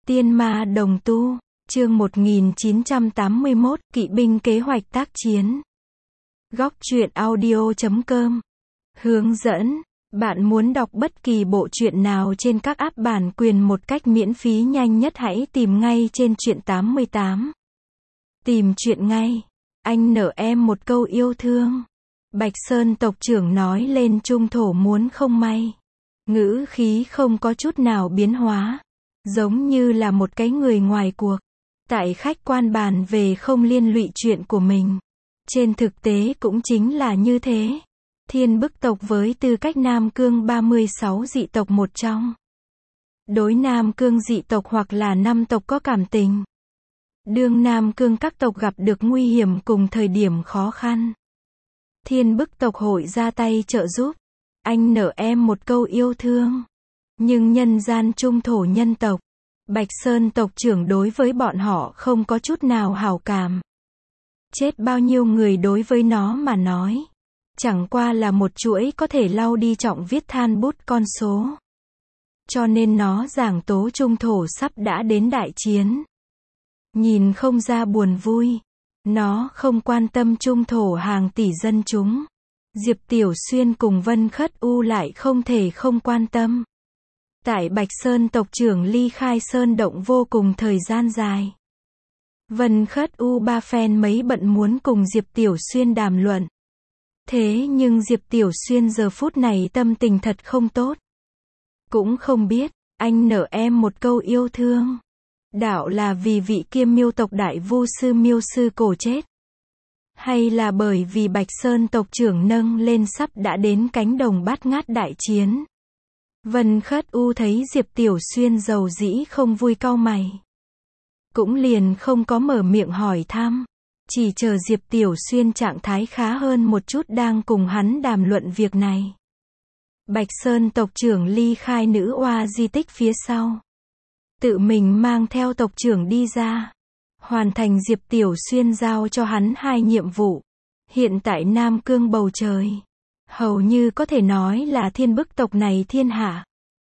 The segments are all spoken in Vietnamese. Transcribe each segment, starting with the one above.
Tiên ma đồng tu, chương 1981, kỵ binh kế hoạch tác chiến. Góc truyện audio.com. Hướng dẫn, bạn muốn đọc bất kỳ bộ truyện nào trên các app bản quyền một cách miễn phí nhanh nhất hãy tìm ngay trên truyện 88. Tìm truyện ngay. Anh nợ em một câu yêu thương. Bạch Sơn tộc trưởng nói lên trung thổ muốn không may. Ngữ khí không có chút nào biến hóa. Giống như là một cái người ngoài cuộc. Tại khách quan bàn về không liên lụy chuyện của mình. Trên thực tế cũng chính là như thế. Thiên bức tộc với tư cách Nam Cương 36 dị tộc một trong. Đối Nam Cương dị tộc hoặc là năm tộc có cảm tình. Đương Nam Cương các tộc gặp được nguy hiểm cùng thời điểm khó khăn. Thiên bức tộc hội ra tay trợ giúp. Anh nợ em một câu yêu thương. Nhưng nhân gian trung thổ nhân tộc, Bạch Sơn tộc trưởng đối với bọn họ không có chút nào hảo cảm. Chết bao nhiêu người đối với nó mà nói. Chẳng qua là một chuỗi có thể lau đi trọng viết than bút con số. Cho nên nó giảng tố trung thổ sắp đã đến đại chiến. Nhìn không ra buồn vui. Nó không quan tâm trung thổ hàng tỷ dân chúng. Diệp Tiểu Xuyên cùng Vân Khất U lại không thể không quan tâm. Tại Bạch Sơn tộc trưởng ly khai Sơn Động vô cùng thời gian dài. Vân Khất U ba phen mấy bận muốn cùng Diệp Tiểu Xuyên đàm luận. Thế nhưng Diệp Tiểu Xuyên giờ phút này tâm tình thật không tốt. Cũng không biết, anh nợ em một câu yêu thương. Đạo là vì vị kiêm miêu tộc đại vu sư miêu sư cổ chết. Hay là bởi vì Bạch Sơn tộc trưởng nâng lên sắp đã đến cánh đồng bát ngát đại chiến. Vân Khất U thấy Diệp Tiểu Xuyên giàu dĩ không vui cau mày. Cũng liền không có mở miệng hỏi thăm. Chỉ chờ Diệp Tiểu Xuyên trạng thái khá hơn một chút đang cùng hắn đàm luận việc này. Bạch Sơn tộc trưởng ly khai nữ oa di tích phía sau. Tự mình mang theo tộc trưởng đi ra. Hoàn thành Diệp Tiểu Xuyên giao cho hắn 2 nhiệm vụ. Hiện tại Nam Cương bầu trời. Hầu như có thể nói là thiên bức tộc này thiên hạ.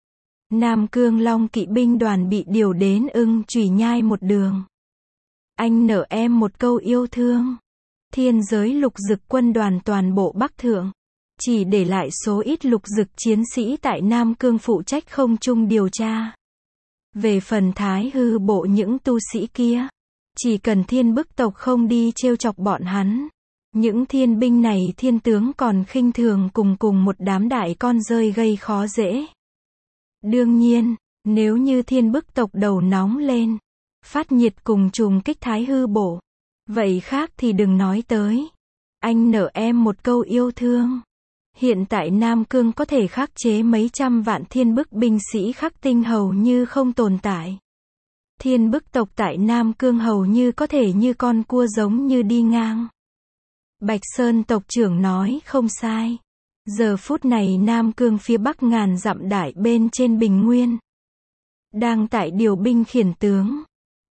Nam Cương Long kỵ binh đoàn bị điều đến Ưng Chùy Nhai một đường. Anh nợ em một câu yêu thương. Thiên giới lục dực quân đoàn toàn bộ Bắc Thượng. Chỉ để lại số ít lục dực chiến sĩ tại Nam Cương phụ trách không trung điều tra. Về phần Thái Hư bộ những tu sĩ kia. Chỉ cần thiên bức tộc không đi trêu chọc bọn hắn. Những thiên binh này thiên tướng còn khinh thường cùng một đám đại con rơi gây khó dễ. Đương nhiên, nếu như thiên bức tộc đầu nóng lên, phát nhiệt cùng trùng kích Thái Hư bộ, vậy khác thì đừng nói tới. Anh nợ em một câu yêu thương. Hiện tại Nam Cương có thể khắc chế mấy trăm vạn thiên bức binh sĩ khắc tinh hầu như không tồn tại. Thiên bức tộc tại Nam Cương hầu như có thể như con cua giống như đi ngang. Bạch Sơn tộc trưởng nói không sai. Giờ phút này Nam Cương phía bắc ngàn dặm đại bên trên Bình Nguyên. Đang tại điều binh khiển tướng.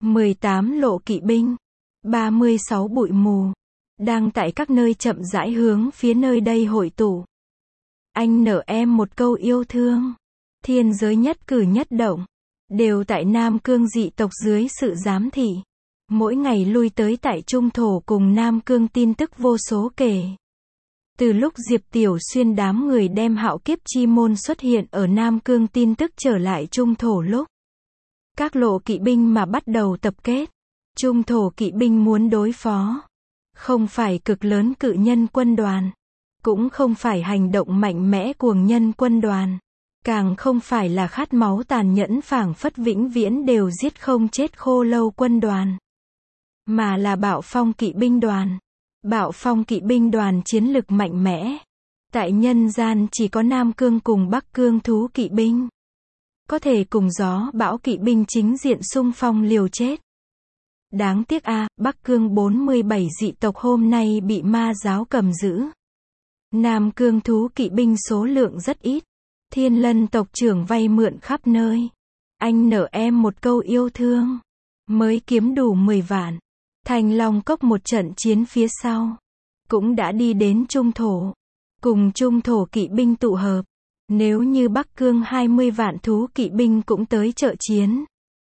18 lộ kỵ binh. 36 bụi mù. Đang tại các nơi chậm rãi hướng phía nơi đây hội tụ. Anh nợ em một câu yêu thương. Thiên giới nhất cử nhất động. Đều tại Nam Cương dị tộc dưới sự giám thị. Mỗi ngày lui tới tại Trung Thổ cùng Nam Cương tin tức vô số kể. Từ lúc Diệp Tiểu Xuyên đám người đem Hạo Kiếp Chi Môn xuất hiện ở Nam Cương tin tức trở lại Trung Thổ lúc. Các lộ kỵ binh mà bắt đầu tập kết. Trung Thổ kỵ binh muốn đối phó. Không phải cực lớn cự nhân quân đoàn. Cũng không phải hành động mạnh mẽ cuồng nhân quân đoàn. Càng không phải là khát máu tàn nhẫn phảng phất vĩnh viễn đều giết không chết khô lâu quân đoàn. Mà là Bạo Phong kỵ binh đoàn. Bạo Phong kỵ binh đoàn chiến lực mạnh mẽ. Tại nhân gian chỉ có Nam Cương cùng Bắc Cương thú kỵ binh. Có thể cùng gió bão kỵ binh chính diện xung phong liều chết. Đáng tiếc Bắc Cương 47 dị tộc hôm nay bị ma giáo cầm giữ. Nam Cương thú kỵ binh số lượng rất ít. Thiên Lân tộc trưởng vay mượn khắp nơi. Anh nợ em một câu yêu thương. Mới kiếm đủ 10 vạn. Thanh Long Cốc một trận chiến phía sau. Cũng đã đi đến Trung Thổ. Cùng Trung Thổ kỵ binh tụ hợp. Nếu như Bắc Cương 20 vạn thú kỵ binh cũng tới trợ chiến.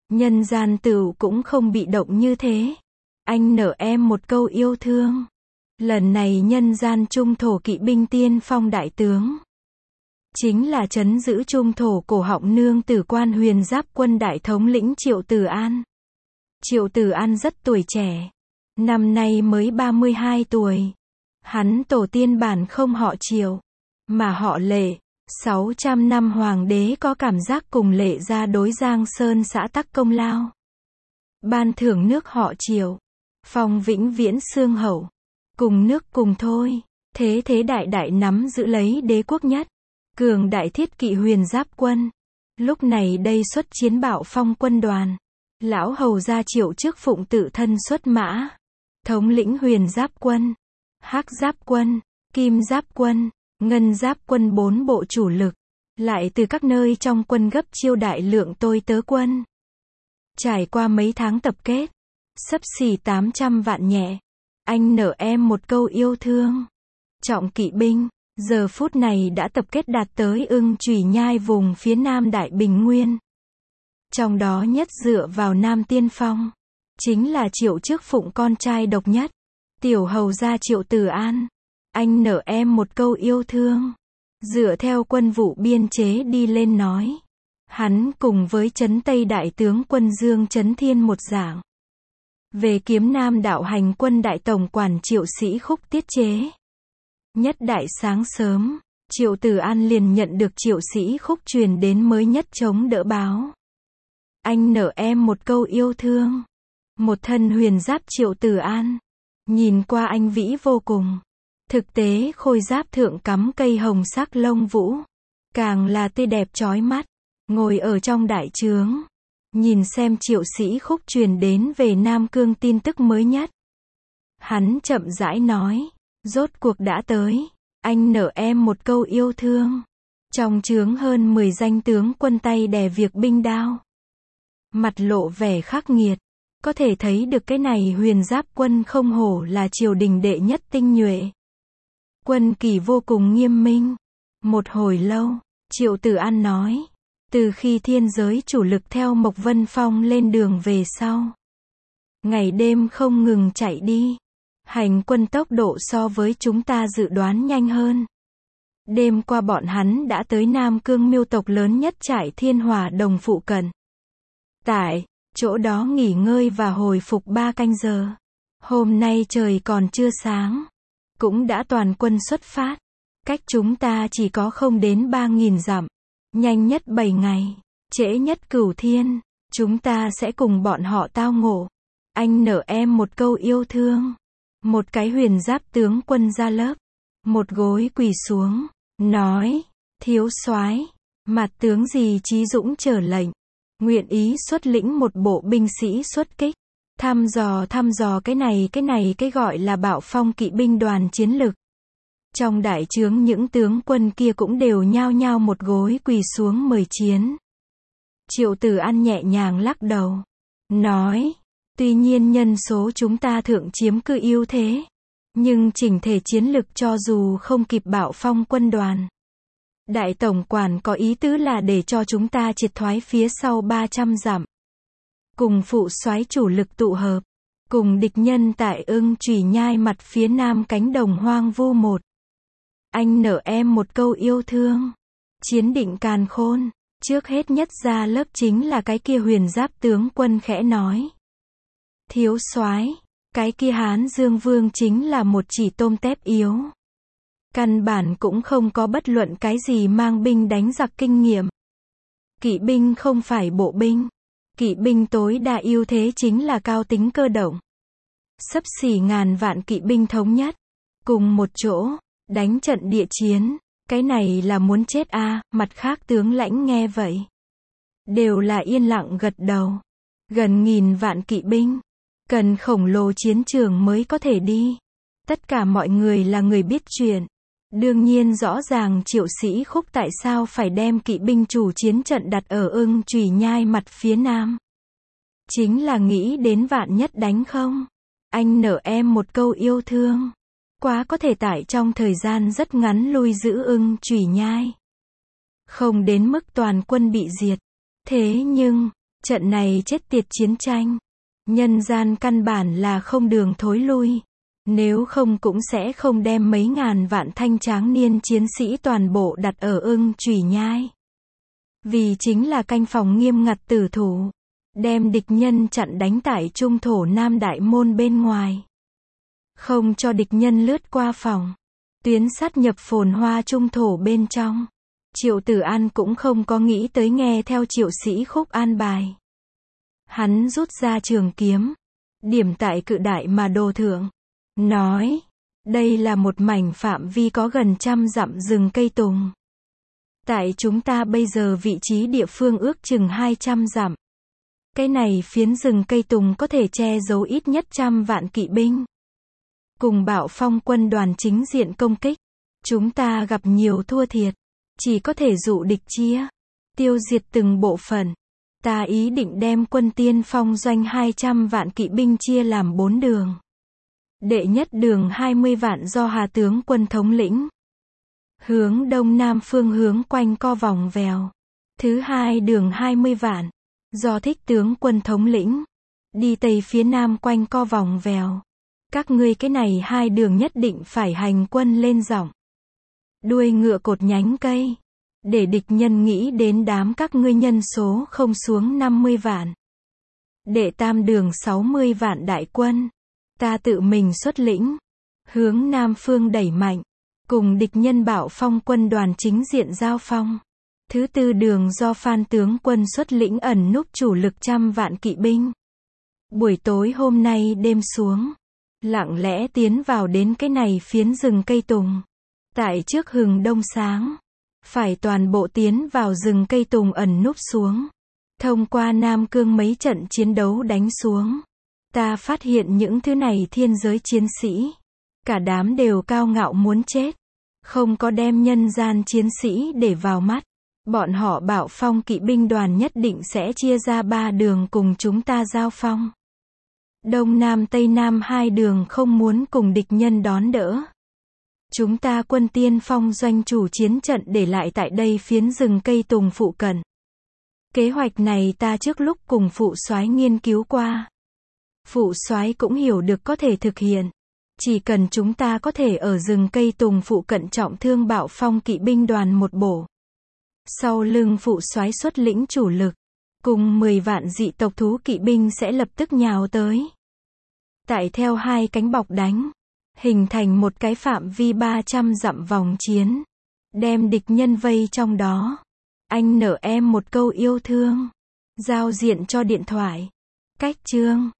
Nhân gian tửu cũng không bị động như thế. Anh nợ em một câu yêu thương. Lần này nhân gian trung thổ kỵ binh tiên phong đại tướng. Chính là trấn giữ trung thổ cổ họng nương tử Quan Huyền Giáp quân đại thống lĩnh Triệu Tử An. Triệu Tử An rất tuổi trẻ. Năm nay mới 32 tuổi. Hắn tổ tiên bản không họ Triệu, mà họ Lệ. 600 năm hoàng đế có cảm giác cùng Lệ gia đối Giang Sơn xã tắc công lao. Ban thưởng nước họ Triệu. Phong vĩnh viễn xương hậu. Cùng nước cùng thôi. Thế thế đại đại nắm giữ lấy đế quốc nhất. Cường đại thiết kỵ Huyền Giáp quân. Lúc này đây xuất chiến Bạo Phong quân đoàn. Lão hầu gia Triệu trước phụng tự thân xuất mã. Thống lĩnh Huyền Giáp quân, Hắc Giáp quân, Kim Giáp quân, Ngân Giáp quân 4 bộ chủ lực. Lại từ các nơi trong quân gấp chiêu đại lượng tôi tớ quân. Trải qua mấy tháng tập kết, xấp xỉ 800 vạn nhẹ. Anh nợ em một câu yêu thương. Trọng kỵ binh, giờ phút này đã tập kết đạt tới Ưng Chùy Nhai vùng phía nam Đại Bình Nguyên. Trong đó nhất dựa vào Nam Tiên Phong, chính là Triệu trước phụng con trai độc nhất. Tiểu hầu gia Triệu Tử An. Anh nợ em một câu yêu thương. Dựa theo quân vụ biên chế đi lên nói. Hắn cùng với Trấn Tây Đại tướng quân Dương Trấn Thiên một dạng. Về Kiếm Nam đạo hành quân đại tổng quản Triệu Sĩ Khúc tiết chế. Nhất đại sáng sớm, Triệu Tử An liền nhận được Triệu Sĩ Khúc truyền đến mới nhất chống đỡ báo. Anh nợ em một câu yêu thương. Một thân huyền giáp Triệu Tử An. Nhìn qua anh vĩ vô cùng. Thực tế khôi giáp thượng cắm cây hồng sắc lông vũ. Càng là tươi đẹp chói mắt. Ngồi ở trong đại trướng. Nhìn xem Triệu Sĩ Khúc truyền đến về Nam Cương tin tức mới nhất. Hắn chậm rãi nói. Rốt cuộc đã tới. Anh nợ em một câu yêu thương. Trong trướng hơn 10 danh tướng quân tay đè việc binh đao. Mặt lộ vẻ khắc nghiệt. Có thể thấy được cái này Huyền Giáp quân không hổ là triều đình đệ nhất tinh nhuệ. Quân kỳ vô cùng nghiêm minh. Một hồi lâu, Triệu Tử An nói. Từ khi thiên giới chủ lực theo Mộc Vân Phong lên đường về sau. Ngày đêm không ngừng chạy đi. Hành quân tốc độ so với chúng ta dự đoán nhanh hơn. Đêm qua bọn hắn đã tới Nam Cương Miêu tộc lớn nhất trại Thiên Hỏa Đồng phụ cận. Tại chỗ đó nghỉ ngơi và hồi phục 3 canh giờ. Hôm nay trời còn chưa sáng. Cũng đã toàn quân xuất phát. Cách chúng ta chỉ có không đến 3.000 dặm. Nhanh nhất 7 ngày. Trễ nhất Cửu Thiên. Chúng ta sẽ cùng bọn họ tao ngộ. Anh nợ em một câu yêu thương. Một cái Huyền Giáp tướng quân ra lớp. Một gối quỳ xuống. Nói. Thiếu soái, mặt tướng gì Chí Dũng trở lệnh. Nguyện ý xuất lĩnh một bộ binh sĩ xuất kích. Thăm dò cái gọi là Bạo Phong kỵ binh đoàn chiến lực. Trong đại trướng những tướng quân kia cũng đều nhao nhao một gối quỳ xuống mời chiến. Triệu Tử An nhẹ nhàng lắc đầu. Nói. Tuy nhiên nhân số chúng ta thượng chiếm cứ ưu thế. Nhưng chỉnh thể chiến lực cho dù không kịp Bạo Phong quân đoàn. Đại tổng quản có ý tứ là để cho chúng ta triệt thoái phía sau 300 dặm. Cùng phụ soái chủ lực tụ hợp. Cùng địch nhân tại Ưng Chùy Nhai mặt phía nam cánh đồng hoang vu một. Anh nợ em một câu yêu thương. Chiến định càn khôn. Trước hết nhất ra lớp chính là cái kia Huyền Giáp tướng quân khẽ nói. Thiếu soái, cái kia Hán Dương Vương chính là một chỉ tôm tép yếu. Căn bản cũng không có bất luận cái gì mang binh đánh giặc kinh nghiệm. Kỵ binh không phải bộ binh. Kỵ binh tối đa ưu thế chính là cao tính cơ động. Xấp xỉ ngàn vạn kỵ binh thống nhất. Cùng một chỗ, đánh trận địa chiến. Cái này là muốn chết a. Mặt khác tướng lãnh nghe vậy. Đều là yên lặng gật đầu. Gần 1000 vạn kỵ binh. Cần khổng lồ chiến trường mới có thể đi. Tất cả mọi người là người biết chuyện. Đương nhiên rõ ràng Triệu Sĩ Khúc tại sao phải đem kỵ binh chủ chiến trận đặt ở Ưng Chùy Nhai mặt phía nam. Chính là nghĩ đến vạn nhất đánh không. Anh nợ em một câu yêu thương. Quá có thể tại trong thời gian rất ngắn lui giữ Ưng Chùy Nhai. Không đến mức toàn quân bị diệt. Thế nhưng, Trận này chết tiệt chiến tranh. Nhân gian căn bản là không đường thối lui. Nếu không cũng sẽ không đem mấy ngàn vạn thanh tráng niên chiến sĩ toàn bộ đặt ở Ưng Chùy Nhai. Vì chính là canh phòng nghiêm ngặt tử thủ. Đem địch nhân chặn đánh tại trung thổ Nam Đại Môn bên ngoài. Không cho địch nhân lướt qua phòng. Tuyến sát nhập phồn hoa trung thổ bên trong. Triệu Tử An cũng không có nghĩ tới nghe theo Triệu Sĩ Khúc an bài. Hắn rút ra trường kiếm. Điểm tại cự đại mà đồ thượng. Nói. Đây là một mảnh phạm vi có gần 100 dặm rừng cây tùng. Tại chúng ta bây giờ vị trí địa phương ước chừng 200 dặm. Cái này phiến rừng cây tùng có thể che giấu ít nhất 100 vạn kỵ binh. Cùng Bạo Phong quân đoàn chính diện công kích. Chúng ta gặp nhiều thua thiệt. Chỉ có thể dụ địch chia. Tiêu diệt từng bộ phận. Ta ý định đem quân tiên phong doanh 200 vạn kỵ binh chia làm 4 đường. Đệ nhất đường 20 vạn do Hà tướng quân thống lĩnh. Hướng đông nam phương hướng quanh co vòng vèo. Thứ hai đường 20 vạn. Do Thích tướng quân thống lĩnh. Đi tây phía nam quanh co vòng vèo. Các ngươi cái này hai đường nhất định phải hành quân lên dòng. Đuôi ngựa cột nhánh cây. Để địch nhân nghĩ đến đám các ngươi nhân số không xuống 50 vạn. Đệ tam đường 60 vạn đại quân. Ta tự mình xuất lĩnh. Hướng nam phương đẩy mạnh. Cùng địch nhân Bạo Phong quân đoàn chính diện giao phong. Thứ tư đường do Phan tướng quân xuất lĩnh ẩn núp chủ lực 100 vạn kỵ binh. Buổi tối hôm nay đêm xuống. Lặng lẽ tiến vào đến cái này phiến rừng cây tùng. Tại trước hừng đông sáng. Phải toàn bộ tiến vào rừng cây tùng ẩn núp xuống. Thông qua Nam Cương mấy trận chiến đấu đánh xuống. Ta phát hiện những thứ này thiên giới chiến sĩ. Cả đám đều cao ngạo muốn chết. Không có đem nhân gian chiến sĩ để vào mắt. Bọn họ Bạo Phong kỵ binh đoàn nhất định sẽ chia ra 3 đường cùng chúng ta giao phong. Đông Nam Tây Nam 2 đường không muốn cùng địch nhân đón đỡ. Chúng ta quân tiên phong doanh chủ chiến trận để lại tại đây phiến rừng cây tùng phụ cận. Kế hoạch này ta trước lúc cùng phụ soái nghiên cứu qua. Phụ soái cũng hiểu được có thể thực hiện. Chỉ cần chúng ta có thể ở rừng cây tùng phụ cận trọng thương Bạo Phong kỵ binh đoàn một bổ. Sau lưng phụ soái xuất lĩnh chủ lực. Cùng 10 vạn dị tộc thú kỵ binh sẽ lập tức nhào tới. Tại theo hai cánh bọc đánh. Hình thành một cái phạm vi 300 dặm vòng chiến. Đem địch nhân vây trong đó. Anh nợ em một câu yêu thương. Giao diện cho điện thoại. Cách chương.